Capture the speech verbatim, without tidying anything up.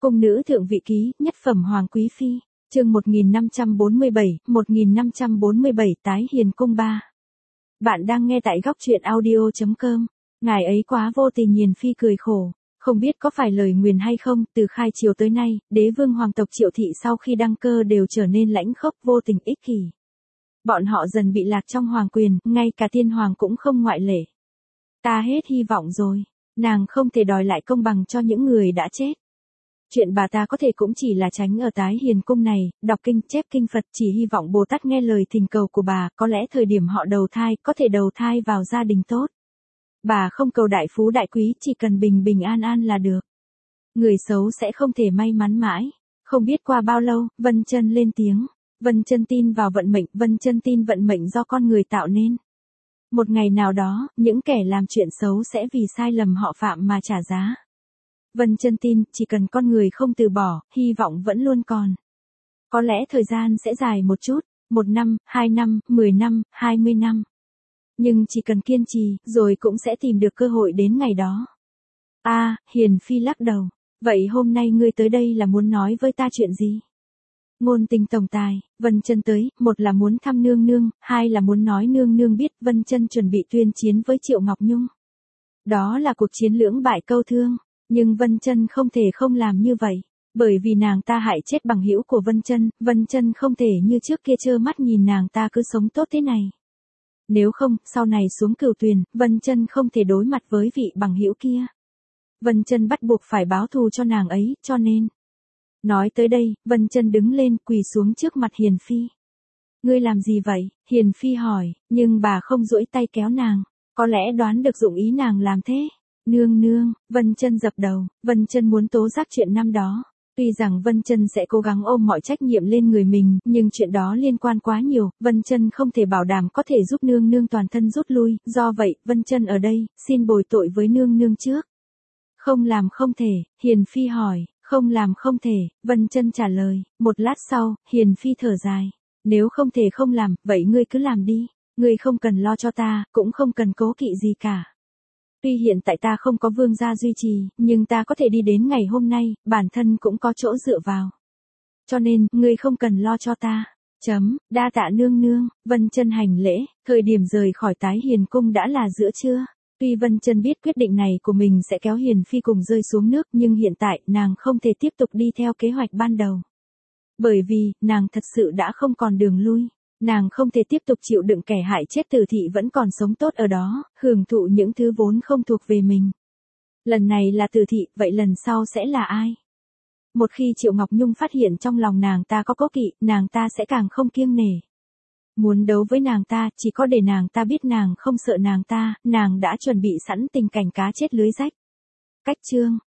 Cung nữ thượng vị ký, nhất phẩm hoàng quý phi, chương một nghìn năm trăm bốn mươi bảy, một nghìn năm trăm bốn mươi bảy tái hiền cung ba. Bạn đang nghe tại góc truyện audio chấm com. Ngài ấy quá vô tình, Hiền phi cười khổ, không biết có phải lời nguyền hay không, từ khai triều tới nay, đế vương hoàng tộc Triệu thị sau khi đăng cơ đều trở nên lãnh khốc, vô tình, ích kỷ. Bọn họ dần bị lạc trong hoàng quyền, ngay cả tiên hoàng cũng không ngoại lệ. Ta hết hy vọng rồi, nàng không thể đòi lại công bằng cho những người đã chết. Chuyện bà ta có thể cũng chỉ là tránh ở tái hiền cung này, đọc kinh, chép kinh Phật, chỉ hy vọng Bồ Tát nghe lời thỉnh cầu của bà, có lẽ thời điểm họ đầu thai, có thể đầu thai vào gia đình tốt. Bà không cầu đại phú đại quý, chỉ cần bình bình an an là được. Người xấu sẽ không thể may mắn mãi. Không biết qua bao lâu, Vân Chân lên tiếng. Vân Chân tin vào vận mệnh, Vân Chân tin vận mệnh do con người tạo nên. Một ngày nào đó, những kẻ làm chuyện xấu sẽ vì sai lầm họ phạm mà trả giá. Vân Chân tin, chỉ cần con người không từ bỏ, hy vọng vẫn luôn còn. Có lẽ thời gian sẽ dài một chút, một năm, hai năm, mười năm, hai mươi năm. Nhưng chỉ cần kiên trì, rồi cũng sẽ tìm được cơ hội đến ngày đó. A, à, Hiền phi lắc đầu. Vậy hôm nay ngươi tới đây là muốn nói với ta chuyện gì? Ngôn tình tổng tài, Vân Chân tới, một là muốn thăm nương nương, hai là muốn nói nương nương biết Vân Chân chuẩn bị tuyên chiến với Triệu Ngọc Nhung. Đó là cuộc chiến lưỡng bại câu thương, nhưng Vân Chân không thể không làm như vậy, bởi vì nàng ta hại chết bằng hữu của Vân Chân, Vân Chân không thể như trước kia trơ mắt nhìn nàng ta cứ sống tốt thế này. Nếu không, sau này xuống Cửu Tuyền, Vân Chân không thể đối mặt với vị bằng hữu kia. Vân Chân bắt buộc phải báo thù cho nàng ấy, cho nên. Nói tới đây, Vân Chân đứng lên, quỳ xuống trước mặt Hiền phi. Ngươi làm gì vậy? Hiền phi hỏi, nhưng bà không duỗi tay kéo nàng, có lẽ đoán được dụng ý nàng làm thế. Nương nương, Vân Chân dập đầu, Vân Chân muốn tố giác chuyện năm đó. Tuy rằng Vân Chân sẽ cố gắng ôm mọi trách nhiệm lên người mình, nhưng chuyện đó liên quan quá nhiều, Vân Chân không thể bảo đảm có thể giúp nương nương toàn thân rút lui, do vậy, Vân Chân ở đây, xin bồi tội với nương nương trước. Không làm không thể, Hiền phi hỏi, không làm không thể, Vân Chân trả lời, một lát sau, Hiền phi thở dài, nếu không thể không làm, vậy ngươi cứ làm đi, ngươi không cần lo cho ta, cũng không cần cố kỵ gì cả. Tuy hiện tại ta không có vương gia duy trì, nhưng ta có thể đi đến ngày hôm nay, bản thân cũng có chỗ dựa vào. Cho nên, ngươi không cần lo cho ta. Chấm, đa tạ nương nương, Vân Chân hành lễ, thời điểm rời khỏi tái hiền cung đã là giữa trưa. Tuy Vân Chân biết quyết định này của mình sẽ kéo Hiền phi cùng rơi xuống nước, nhưng hiện tại, nàng không thể tiếp tục đi theo kế hoạch ban đầu. Bởi vì, nàng thật sự đã không còn đường lui. Nàng không thể tiếp tục chịu đựng kẻ hại chết Tử thị vẫn còn sống tốt ở đó, hưởng thụ những thứ vốn không thuộc về mình. Lần này là Tử thị, vậy lần sau sẽ là ai? Một khi Triệu Ngọc Nhung phát hiện trong lòng nàng ta có cố kỵ, nàng ta sẽ càng không kiêng nể. Muốn đấu với nàng ta, chỉ có để nàng ta biết nàng không sợ nàng ta, nàng đã chuẩn bị sẵn tình cảnh cá chết lưới rách. Cách chương,